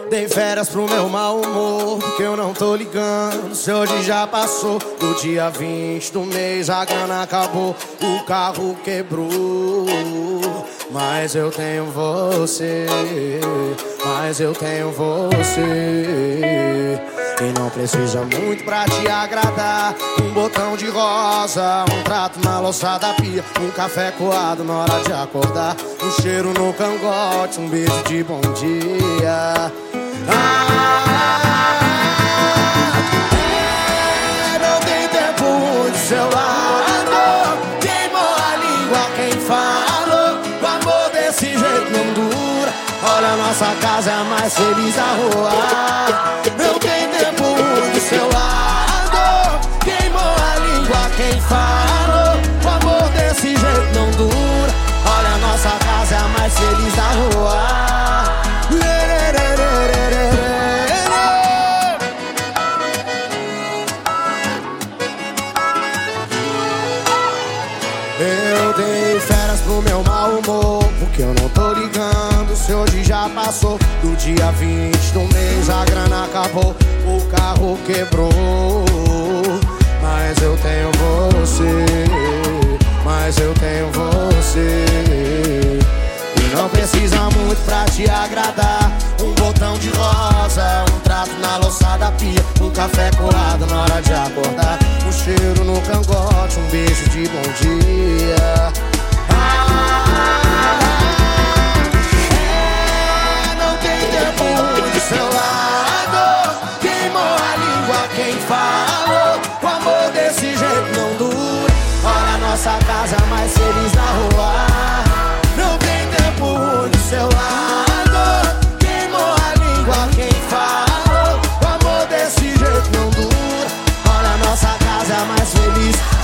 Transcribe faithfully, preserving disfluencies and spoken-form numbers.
Dei férias pro meu mau humor, porque eu não tô ligando se hoje já passou do dia vinte do mês, a grana acabou, o carro quebrou. Mas eu tenho você, mas eu tenho você. E não precisa muito pra te agradar. Um botão de rosa, um prato na louça da pia, um café coado na hora de acordar, um cheiro no cangote, um beijo de bom dia. Ah, é, não tem tempo de seu lado. Queimou a língua quem falou, o amor desse jeito não dura. Olha, nossa casa é a mais feliz da rua. Não tem tempo de seu lado. Queimou a língua quem falou, o amor desse jeito não dura. Olha, nossa casa é a mais feliz da rua. Eu dei férias pro meu mau humor, porque eu não tô ligando se hoje já passou do dia vinte do mês, a grana acabou, o carro quebrou. Mas eu tenho você, mas eu tenho você. E não precisa muito pra te agradar. Um botão de rosa, um trato na louça da pia, um café coado na hora de acordar, um cheiro no cangote, um beijo de bom dia. Ah, é, não tem tempo do seu lado. Queimou a língua quem falou, o amor desse jeito não dura. Olha, a nossa casa mais feliz da rua. Não tem tempo do seu lado. Queimou a língua quem falou, o amor desse jeito não dura. Olha, a nossa casa é a mais feliz.